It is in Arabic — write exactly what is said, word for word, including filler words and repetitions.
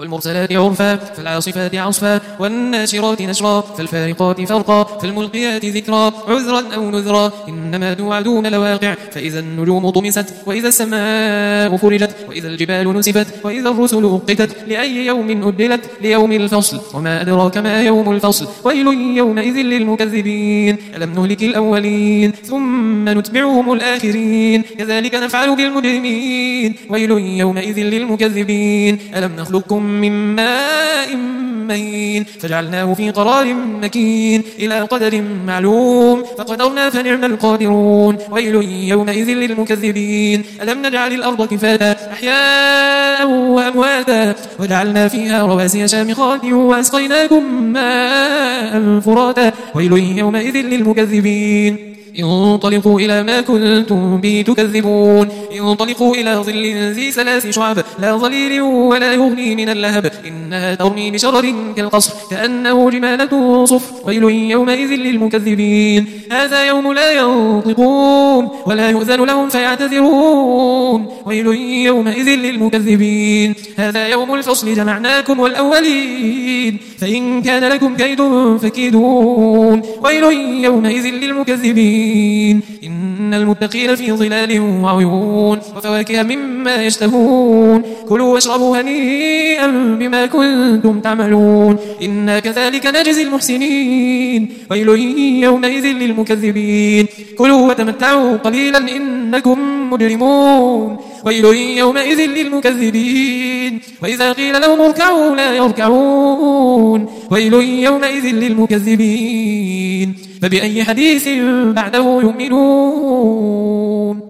والمرسلات عرفا فالعاصفات عصفا والناشرات نشرا فالفارقات فرقا فالملقيات ذكرا عذرا أو نذرا إنما توعدون لواقع فإذا النجوم طمست وإذا السماء فرجت وإذا الجبال نسفت وإذا الرسل أقتت لأي يوم أجلت ليوم الفصل وما أدراك ما يوم الفصل ويل يومئذ للمكذبين ألم نهلك الأولين ثم نتبعهم الآخرين كذلك نفعل بالمجرمين ويل يومئذ للمكذبين ألم نخلقكم من ماء مهين فجعلناه في قرار مكين إلى قدر معلوم فقدرنا فنعم القادرون ويل يومئذ للمكذبين ألم نجعل الأرض كفاتا أحياء وأمواتا وجعلنا فيها رواسي شامخات وأسقيناكم ماء فراتا ويل يومئذ للمكذبين انطلقوا إلى ما كنتم به تكذبون انطلقوا إلى ظل ذي ثلاث شعب لا ظليل ولا يغني من اللهب إنها ترمي بشرر كالقصر كأنه جمالة صفر ويل يومئذ للمكذبين هذا يوم لا ينطقون ولا يؤذن لهم فيعتذرون ويل يومئذ للمكذبين هذا يوم الفصل جمعناكم والأولين فإن كان لكم كيد فكيدون ويل يومئذ للمكذبين إن المتقين في ظلال وعيون وفواكه مما يشتهون كلوا واشربوا هنيئا بما كنتم تعملون إنا كذلك نجزي المحسنين ويل يومئذ للمكذبين كلوا وتمتعوا قليلا إنكم مجرمون ويل يومئذ للمكذبين وإذا قيل لهم اركعوا لا يركعون ويل يومئذ للمكذبين فبأي حديث بعده يؤمنون.